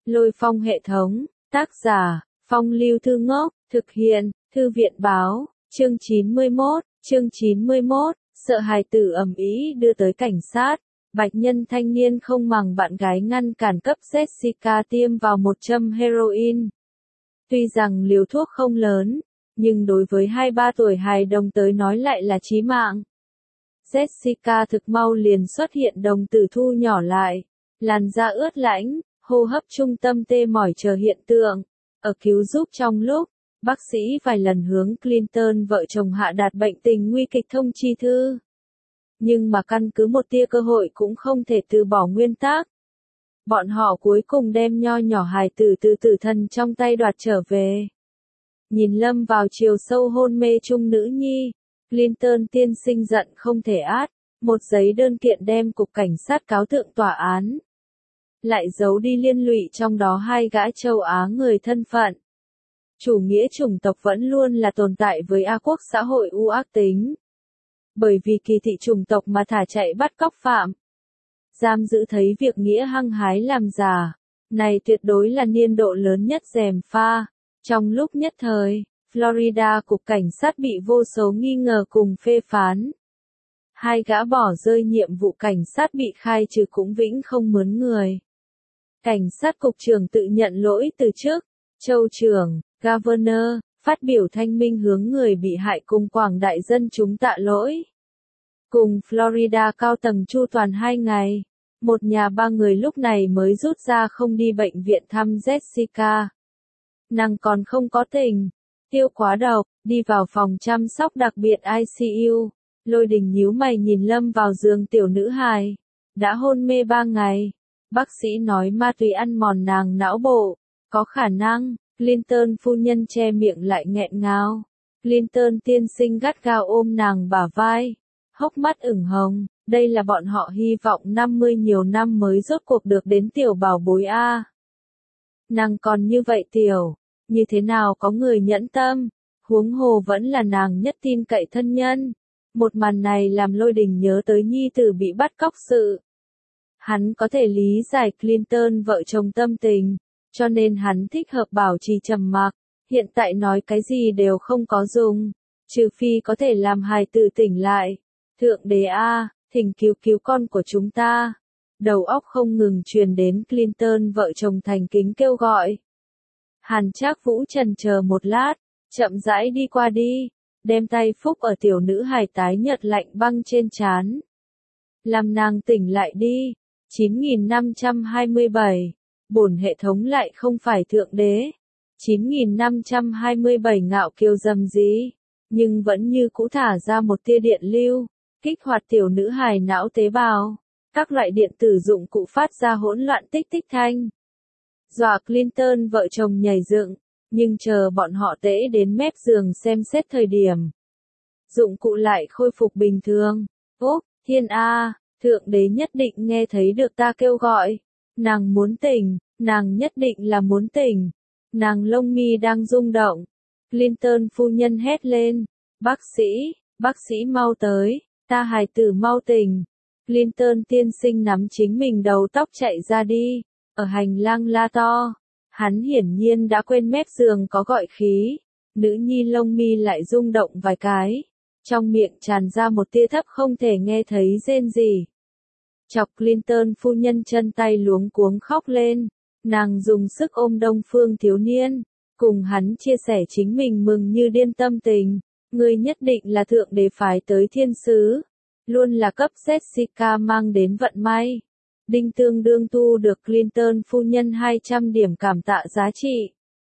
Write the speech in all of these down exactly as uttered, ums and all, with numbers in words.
Lôi phong hệ thống, tác giả, Phong Lưu Thư Ngốc, thực hiện, Thư viện Báo, chương chín mươi mốt, chương chín mươi mốt, sợ hài tử ầm ĩ đưa tới cảnh sát, bạch nhân thanh niên không màng bạn gái ngăn cản cấp Jessica tiêm vào một châm heroin. Tuy rằng liều thuốc không lớn, nhưng đối với hai ba tuổi hài đồng tới nói lại là chí mạng. Jessica thực mau liền xuất hiện đồng tử thu nhỏ lại, làn da ướt lãnh, hô hấp trung tâm tê mỏi chờ hiện tượng. Ở cứu giúp trong lúc, bác sĩ vài lần hướng Clinton vợ chồng hạ đạt bệnh tình nguy kịch thông chi thư. Nhưng mà căn cứ một tia cơ hội cũng không thể từ bỏ nguyên tắc. Bọn họ cuối cùng đem nho nhỏ hài tử từ tử thần trong tay đoạt trở về. Nhìn lâm vào chiều sâu hôn mê chung nữ nhi, Clinton tiên sinh giận không thể át, một giấy đơn kiện đem cục cảnh sát cáo thượng tòa án. Lại giấu đi liên lụy trong đó hai gã châu Á người thân phận. Chủ nghĩa chủng tộc vẫn luôn là tồn tại với A quốc xã hội u ác tính. Bởi vì kỳ thị chủng tộc mà thả chạy bắt cóc phạm. Giam giữ thấy việc nghĩa hăng hái làm giả. Này tuyệt đối là niên độ lớn nhất gièm pha. Trong lúc nhất thời, Florida cục cảnh sát bị vô số nghi ngờ cùng phê phán. Hai gã bỏ rơi nhiệm vụ cảnh sát bị khai trừ cũng vĩnh không mướn người. Cảnh sát cục trưởng tự nhận lỗi từ trước. Châu trưởng, Governor, phát biểu thanh minh hướng người bị hại cùng quảng đại dân chúng tạ lỗi. Cùng Florida cao tầng chu toàn hai ngày, một nhà ba người lúc này mới rút ra không đi bệnh viện thăm Jessica. Nàng còn không có tình, tiêu quá độc, đi vào phòng chăm sóc đặc biệt I C U. Lôi Đình nhíu mày nhìn lâm vào giường tiểu nữ hài, đã hôn mê ba ngày. Bác sĩ nói ma túy ăn mòn nàng não bộ, có khả năng. Clinton phu nhân che miệng lại nghẹn ngào. Clinton tiên sinh gắt gao ôm nàng bả vai, hốc mắt ửng hồng, đây là bọn họ hy vọng năm mươi nhiều năm mới rốt cuộc được đến tiểu bảo bối a. Nàng còn như vậy tiểu, như thế nào có người nhẫn tâm, huống hồ vẫn là nàng nhất tin cậy thân nhân. Một màn này làm Lôi Đình nhớ tới nhi tử bị bắt cóc sự. Hắn có thể lý giải Clinton vợ chồng tâm tình. Cho nên hắn thích hợp bảo trì trầm mặc, hiện tại nói cái gì đều không có dùng, trừ phi có thể làm hài tử tỉnh lại. Thượng đế a, thỉnh cứu cứu con của chúng ta. Đầu óc không ngừng truyền đến Clinton vợ chồng thành kính kêu gọi. Hàn Trác Vũ chần chờ một lát, chậm rãi đi qua đi, đem tay phúc ở tiểu nữ hài tái nhợt lạnh băng trên trán. Làm nàng tỉnh lại đi. chín nghìn năm trăm hai mươi bảy Bổn hệ thống lại không phải thượng đế. chín nghìn năm trăm hai mươi bảy ngạo kiều dầm gì, nhưng vẫn như cũ thả ra một tia điện lưu, kích hoạt tiểu nữ hài não tế bào. Các loại điện tử dụng cụ phát ra hỗn loạn tích tích thanh. Dọa Clinton vợ chồng nhảy dựng, nhưng chờ bọn họ tễ đến mép giường xem xét thời điểm. Dụng cụ lại khôi phục bình thường. Ốp, thiên A, thượng đế nhất định nghe thấy được ta kêu gọi. Nàng muốn tỉnh, nàng nhất định là muốn tỉnh. Nàng lông mi đang rung động. Clinton phu nhân hét lên. Bác sĩ, bác sĩ mau tới, ta hài tử mau tỉnh. Clinton tiên sinh nắm chính mình đầu tóc chạy ra đi. Ở hành lang la to. Hắn hiển nhiên đã quên mép giường có gọi khí. Nữ nhi lông mi lại rung động vài cái. Trong miệng tràn ra một tia thấp không thể nghe thấy rên gì. Chọc Clinton phu nhân chân tay luống cuống khóc lên. Nàng dùng sức ôm Đông Phương thiếu niên, cùng hắn chia sẻ chính mình mừng như điên tâm tình. Ngươi nhất định là thượng đế phái tới thiên sứ, luôn là cấp Jessica mang đến vận may. Đinh tương đương thu được Clinton phu nhân hai trăm điểm cảm tạ giá trị.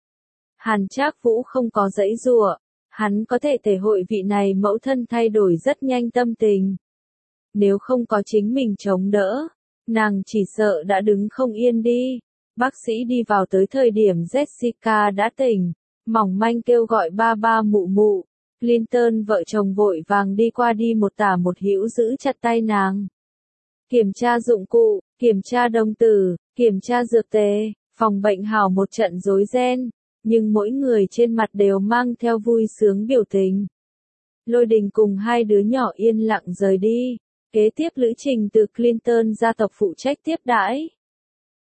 Hàn Trác Vũ không có giãy giụa, hắn có thể thể hội vị này mẫu thân thay đổi rất nhanh tâm tình. Nếu không có chính mình chống đỡ, nàng chỉ sợ đã đứng không yên đi. Bác sĩ đi vào tới thời điểm Jessica đã tỉnh, mỏng manh kêu gọi ba ba mụ mụ. Clinton vợ chồng vội vàng đi qua đi một tả một hữu giữ chặt tay nàng. Kiểm tra dụng cụ, kiểm tra đồng tử, kiểm tra dược tề, phòng bệnh hào một trận rối ren, nhưng mỗi người trên mặt đều mang theo vui sướng biểu tình. Lôi Đình cùng hai đứa nhỏ yên lặng rời đi, kế tiếp lữ trình từ Clinton gia tộc phụ trách tiếp đãi.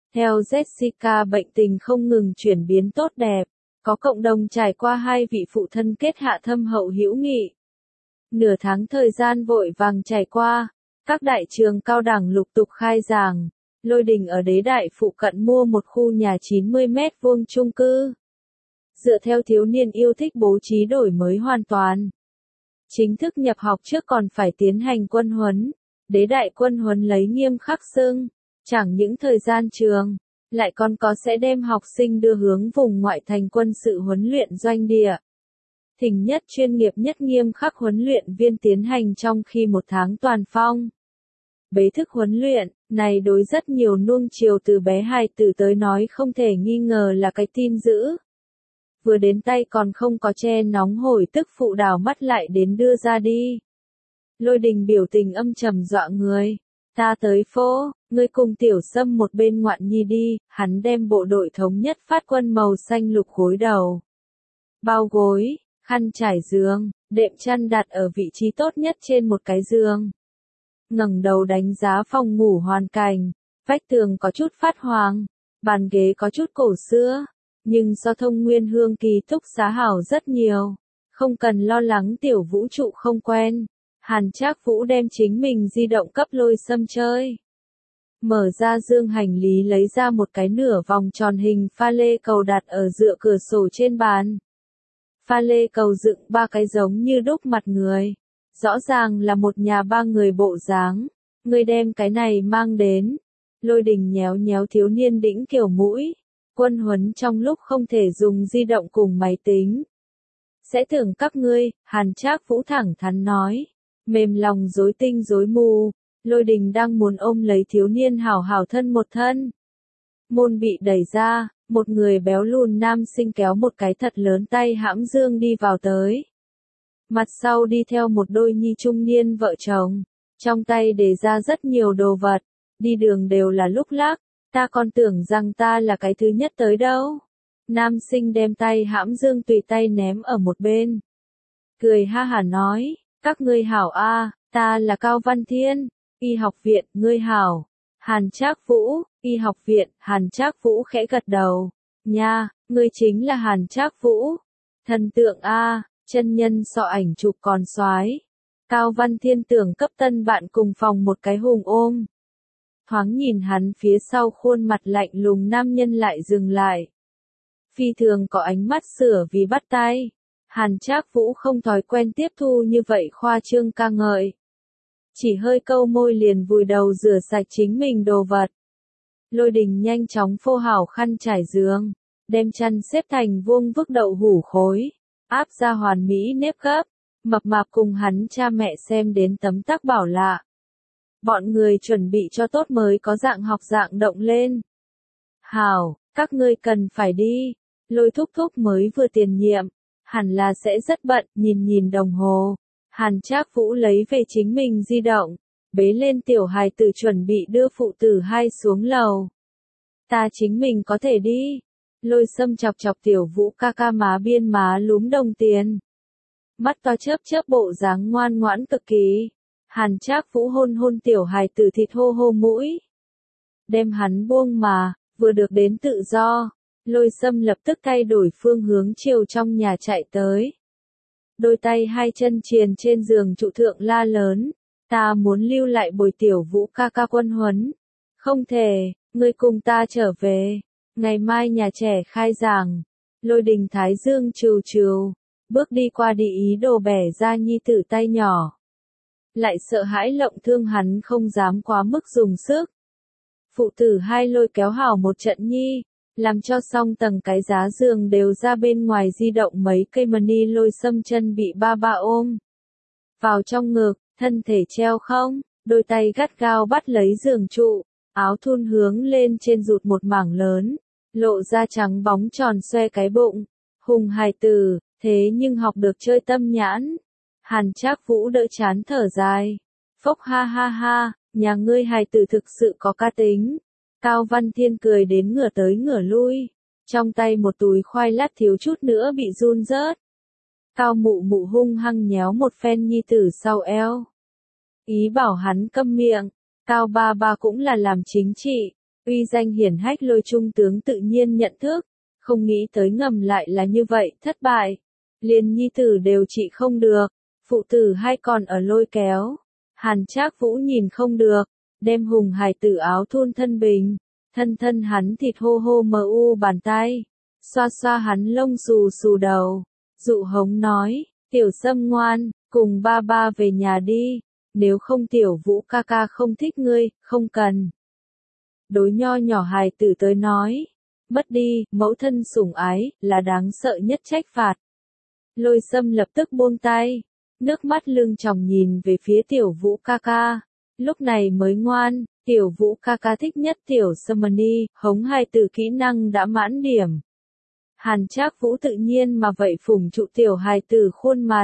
Theo Jessica bệnh tình không ngừng chuyển biến tốt đẹp, có cộng đồng trải qua hai vị phụ thân kết hạ thâm hậu hữu nghị. Nửa tháng thời gian vội vàng trải qua, các đại trường cao đẳng lục tục khai giảng, Lôi Đình ở Đế Đại phụ cận mua một khu nhà chín mươi mét vuông chung cư. Dựa theo thiếu niên yêu thích bố trí đổi mới hoàn toàn. Chính thức nhập học trước còn phải tiến hành quân huấn, Đế Đại quân huấn lấy nghiêm khắc xưng, chẳng những thời gian trường, lại còn có sẽ đem học sinh đưa hướng vùng ngoại thành quân sự huấn luyện doanh địa. Thỉnh nhất chuyên nghiệp nhất nghiêm khắc huấn luyện viên tiến hành trong khi một tháng toàn phong. Bế thức huấn luyện, này đối rất nhiều nuông chiều từ bé hài tử tới nói không thể nghi ngờ là cái tin dữ. Vừa đến tay còn không có che nóng hổi tức phụ đảo mắt lại đến đưa ra đi. Lôi Đình biểu tình âm trầm dọa người. Ta tới phố, ngươi cùng Tiểu Sâm một bên ngoạn nhi đi, hắn đem bộ đội thống nhất phát quân màu xanh lục gối đầu. Bao gối, khăn trải giường, đệm chăn đặt ở vị trí tốt nhất trên một cái giường. Ngẩng đầu đánh giá phòng ngủ hoàn cảnh, vách tường có chút phát hoàng, bàn ghế có chút cổ xưa, nhưng do Thông Nguyên Hương ký túc xá hảo rất nhiều, không cần lo lắng tiểu vũ trụ không quen. Hàn Trác Vũ đem chính mình di động cấp Lôi Sâm chơi. Mở ra dương hành lý lấy ra một cái nửa vòng tròn hình pha lê cầu đặt ở dựa cửa sổ trên bàn. Pha lê cầu dựng ba cái giống như đúc mặt người. Rõ ràng là một nhà ba người bộ dáng. Người đem cái này mang đến. Lôi Đình nhéo nhéo thiếu niên đĩnh kiểu mũi. Quân huấn trong lúc không thể dùng di động cùng máy tính. Sẽ tưởng các ngươi, Hàn Trác Vũ thẳng thắn nói. Mềm lòng rối tinh rối mù, Lôi Đình đang muốn ôm lấy thiếu niên hảo hảo thân một thân. Môn bị đẩy ra, một người béo lùn nam sinh kéo một cái thật lớn tay hãm dương đi vào tới. Mặt sau đi theo một đôi nhi trung niên vợ chồng, trong tay để ra rất nhiều đồ vật, đi đường đều là lúc lắc, ta còn tưởng rằng ta là cái thứ nhất tới đâu. Nam sinh đem tay hãm dương tùy tay ném ở một bên. Cười ha hả nói. Các ngươi hảo a, ta là Cao Văn Thiên, y học viện, ngươi hảo. Hàn Trác Vũ, y học viện, Hàn Trác Vũ khẽ gật đầu. Nha, ngươi chính là Hàn Trác Vũ. Thần tượng a, chân nhân so ảnh chụp còn soái. Cao Văn Thiên tưởng cấp tân bạn cùng phòng một cái hùng ôm. Thoáng nhìn hắn phía sau khuôn mặt lạnh lùng nam nhân lại dừng lại. Phi thường có ánh mắt sửa vì bắt tay. Hàn Trác Vũ không thói quen tiếp thu như vậy khoa trương ca ngợi. Chỉ hơi câu môi liền vùi đầu rửa sạch chính mình đồ vật. Lôi Đình nhanh chóng phô hảo khăn trải giường, đem chăn xếp thành vuông vức đậu hủ khối, áp ra hoàn mỹ nếp gấp, mập mạp cùng hắn cha mẹ xem đến tấm tắc bảo lạ. Bọn người chuẩn bị cho tốt mới có dạng học dạng động lên. Hảo, các ngươi cần phải đi, Lôi thúc thúc mới vừa tiền nhiệm. Hẳn là sẽ rất bận, nhìn nhìn đồng hồ. Hàn Trác Vũ lấy về chính mình di động, bế lên tiểu hài tử chuẩn bị đưa phụ tử hai xuống lầu. Ta chính mình có thể đi. Lôi Sâm chọc chọc tiểu Vũ ca ca má biên má lúm đồng tiền. Mắt to chớp chớp bộ dáng ngoan ngoãn cực kỳ. Hàn Trác Vũ hôn hôn tiểu hài tử thịt hô hô mũi. Đem hắn buông mà, vừa được đến tự do. Lôi Sâm lập tức thay đổi phương hướng chiều trong nhà chạy tới. Đôi tay hai chân triền trên giường trụ thượng la lớn. Ta muốn lưu lại bồi tiểu Vũ ca ca quân huấn. Không thể, ngươi cùng ta trở về. Ngày mai nhà trẻ khai giảng. Lôi Đình thái dương trừ trừ. Bước đi qua đi ý đồ bẻ ra nhi tử tay nhỏ. Lại sợ hãi lộng thương hắn không dám quá mức dùng sức. Phụ tử hai lôi kéo hảo một trận nhi. Làm cho xong tầng cái giá giường đều ra bên ngoài di động mấy cây mani. Lôi Sâm chân bị ba ba ôm vào trong ngực, thân thể treo không, đôi tay gắt gao bắt lấy giường trụ, áo thun hướng lên trên rụt một mảng lớn, lộ ra trắng bóng tròn xoe cái bụng. Hùng hài tử, thế nhưng học được chơi tâm nhãn. Hàn Trác Vũ đỡ chán thở dài. Phốc ha ha ha, nhà ngươi hài tử thực sự có cá tính. Cao Văn Thiên cười đến ngửa tới ngửa lui, trong tay một túi khoai lát thiếu chút nữa bị run rớt. Cao mụ mụ hung hăng nhéo một phen nhi tử sau eo. Ý bảo hắn câm miệng, Cao ba ba cũng là làm chính trị, Uy danh hiển hách Lôi trung tướng tự nhiên nhận thức, không nghĩ tới ngầm lại là như vậy, thất bại. Liền nhi tử đều trị không được, phụ tử hai còn ở lôi kéo. Hàn Trác Vũ nhìn không được, đem hùng hài tử áo thun thân bình, thân thân hắn thịt hô hô mờ u bàn tay, xoa xoa hắn lông xù xù đầu, dụ hống nói, tiểu Sâm ngoan, cùng ba ba về nhà đi, nếu không tiểu Vũ ca ca không thích ngươi, không cần. Đối nho nhỏ hài tử tới nói, mất đi, mẫu thân sủng ái, là đáng sợ nhất trách phạt. Lôi Sâm lập tức buông tay, nước mắt lưng tròng nhìn về phía tiểu Vũ ca ca, lúc này mới ngoan, tiểu Vũ ca ca thích nhất tiểu Sâm-ni, hống hài tử kỹ năng đã mãn điểm. Hàn Trác Vũ tự nhiên mà vậy phủng trụ tiểu hài tử khuôn mặt,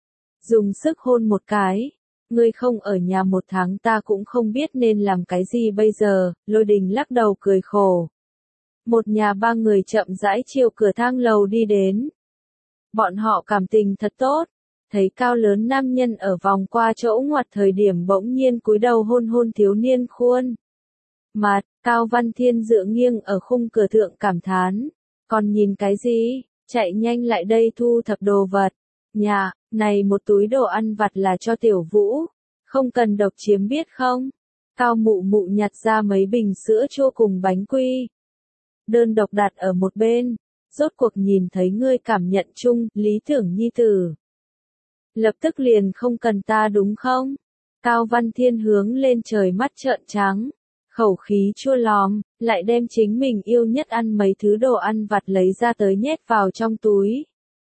dùng sức hôn một cái. Ngươi không ở nhà một tháng ta cũng không biết nên làm cái gì bây giờ, Lôi Đình lắc đầu cười khổ. Một nhà ba người chậm rãi chiều cửa thang lầu đi đến. Bọn họ cảm tình thật tốt, thấy cao lớn nam nhân ở vòng qua chỗ ngoặt thời điểm bỗng nhiên cúi đầu hôn hôn thiếu niên khuôn. Mặt, Cao Văn Thiên dựa nghiêng ở khung cửa thượng cảm thán, còn nhìn cái gì, chạy nhanh lại đây thu thập đồ vật. Nhà, này một túi đồ ăn vặt là cho tiểu Vũ, không cần độc chiếm biết không? Cao mụ mụ nhặt ra mấy bình sữa chua cùng bánh quy. Đơn độc đặt ở một bên, rốt cuộc nhìn thấy ngươi cảm nhận chung, lý tưởng nhi tử. Lập tức liền không cần ta đúng không? Cao Văn Thiên hướng lên trời mắt trợn trắng, khẩu khí chua lòm, lại đem chính mình yêu nhất ăn mấy thứ đồ ăn vặt lấy ra tới nhét vào trong túi.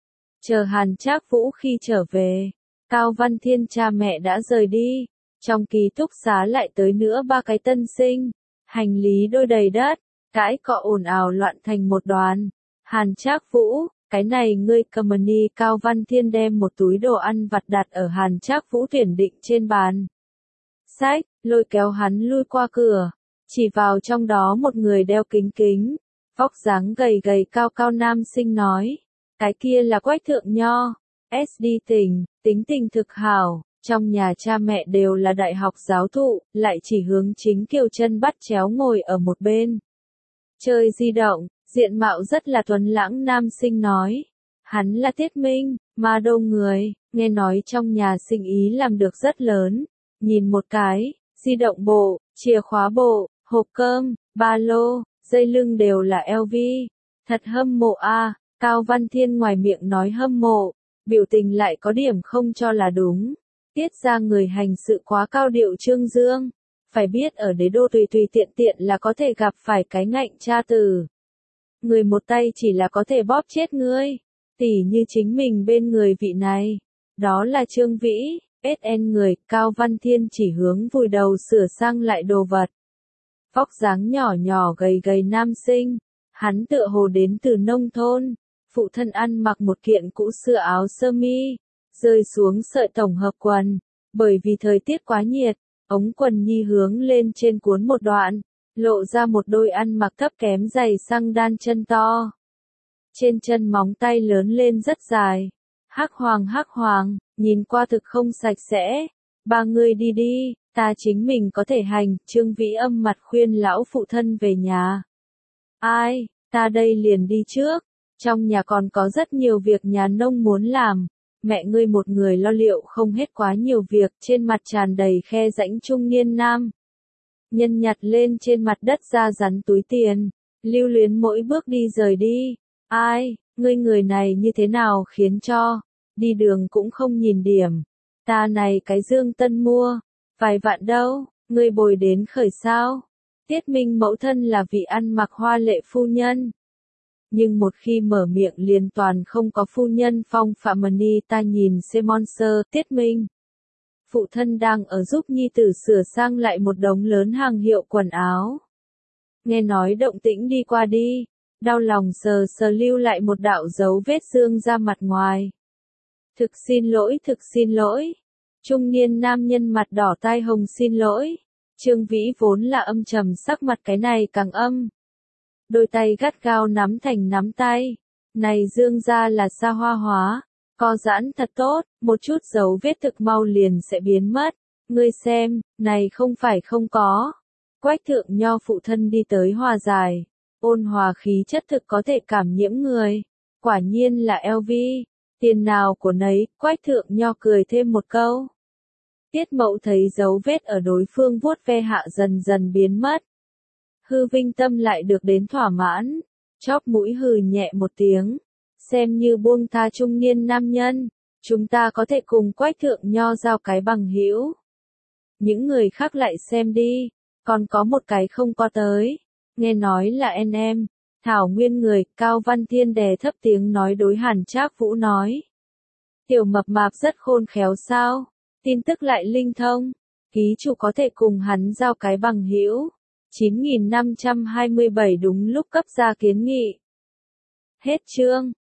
Chờ Hàn Trác Vũ khi trở về, Cao Văn Thiên cha mẹ đã rời đi, trong ký túc xá lại tới nữa ba cái tân sinh, hành lý đôi đầy đất, cãi cọ ồn ào loạn thành một đoàn. Hàn Trác Vũ, cái này ngươi cầm ni. Cao Văn Thiên đem một túi đồ ăn vặt đặt ở Hàn Trác Vũ tuyển định trên bàn. Sách, lôi kéo hắn lui qua cửa, chỉ vào trong đó một người đeo kính kính, vóc dáng gầy gầy cao cao nam sinh nói. Cái kia là Quách Thượng Nho, ét đê Tình, tính tình thực hảo, trong nhà cha mẹ đều là đại học giáo thụ, lại chỉ hướng chính Kiều chân bắt chéo ngồi ở một bên. Chơi di động, diện mạo rất là tuấn lãng nam sinh nói. Hắn là Tiết Minh, ma đô người, nghe nói trong nhà sinh ý làm được rất lớn. Nhìn một cái, di động bộ, chìa khóa bộ, hộp cơm, ba lô, dây lưng đều là lờ vê. Thật hâm mộ a. À. Cao Văn Thiên ngoài miệng nói hâm mộ, biểu tình lại có điểm không cho là đúng. Tiết ra người hành sự quá cao điệu trương dương, phải biết ở đế đô tùy tùy tiện tiện là có thể gặp phải cái ngạnh cha tử. Người một tay chỉ là có thể bóp chết ngươi, tỉ như chính mình bên người vị này. Đó là Trương Vĩ, ét en người, Cao Văn Thiên chỉ hướng vùi đầu sửa sang lại đồ vật. Vóc dáng nhỏ nhỏ gầy gầy nam sinh, hắn tựa hồ đến từ nông thôn. Phụ thân ăn mặc một kiện cũ xưa áo sơ mi, rơi xuống sợi tổng hợp quần, bởi vì thời tiết quá nhiệt, ống quần nhi hướng lên trên cuốn một đoạn, lộ ra một đôi ăn mặc thấp kém giày xăng đan chân to. Trên chân móng tay lớn lên rất dài, hắc hoàng hắc hoàng, nhìn qua thực không sạch sẽ. Ba người đi đi, ta chính mình có thể hành. Trương Vĩ âm mặt khuyên lão phụ thân về nhà. Ai, ta đây liền đi trước. Trong nhà còn có rất nhiều việc nhà nông muốn làm, mẹ ngươi một người lo liệu không hết quá nhiều việc. Trên mặt tràn đầy khe rãnh trung niên nam nhân nhặt lên trên mặt đất ra rắn túi tiền, lưu luyến mỗi bước đi rời đi. Ai, ngươi người này như thế nào khiến cho đi đường cũng không nhìn điểm. Ta này cái Dương Tân mua vài vạn đâu, ngươi bồi đến khởi sao? Tiết Minh mẫu thân là vị ăn mặc hoa lệ phu nhân, nhưng một khi mở miệng liền toàn không có phu nhân phong phạm. Mani ta nhìn Semonser, Tiết Minh phụ thân đang ở giúp nhi tử sửa sang lại một đống lớn hàng hiệu quần áo. Nghe nói động tĩnh đi qua đi, đau lòng sờ sờ lưu lại một đạo dấu vết xương ra mặt ngoài. Thực xin lỗi, thực xin lỗi. Trung niên nam nhân mặt đỏ tai hồng xin lỗi. Trương Vĩ vốn là âm trầm sắc mặt cái này càng âm. Đôi tay gắt gao nắm thành nắm tay. Này Dương gia là xa hoa hóa, co giãn thật tốt, một chút dấu vết thực mau liền sẽ biến mất. Ngươi xem, này không phải không có. Quách Thượng Nho phụ thân đi tới hòa giải, ôn hòa khí chất thực có thể cảm nhiễm người. Quả nhiên là eo vi, tiền nào của nấy, Quách Thượng Nho cười thêm một câu. Tiết Mậu thấy dấu vết ở đối phương vuốt ve hạ dần dần biến mất. Hư Vinh tâm lại được đến thỏa mãn, chóp mũi hừ nhẹ một tiếng, xem như buông tha trung niên nam nhân, chúng ta có thể cùng Quách Thượng Nho giao cái bằng hữu. Những người khác lại xem đi, còn có một cái không có tới, nghe nói là en em, Thảo Nguyên người, Cao Văn Thiên đè thấp tiếng nói đối Hàn Trác Vũ nói. Tiểu mập mạp rất khôn khéo sao, tin tức lại linh thông, ký chủ có thể cùng hắn giao cái bằng hữu. chín nghìn năm trăm hai mươi bảy đúng lúc cấp ra kiến nghị. Hết chương.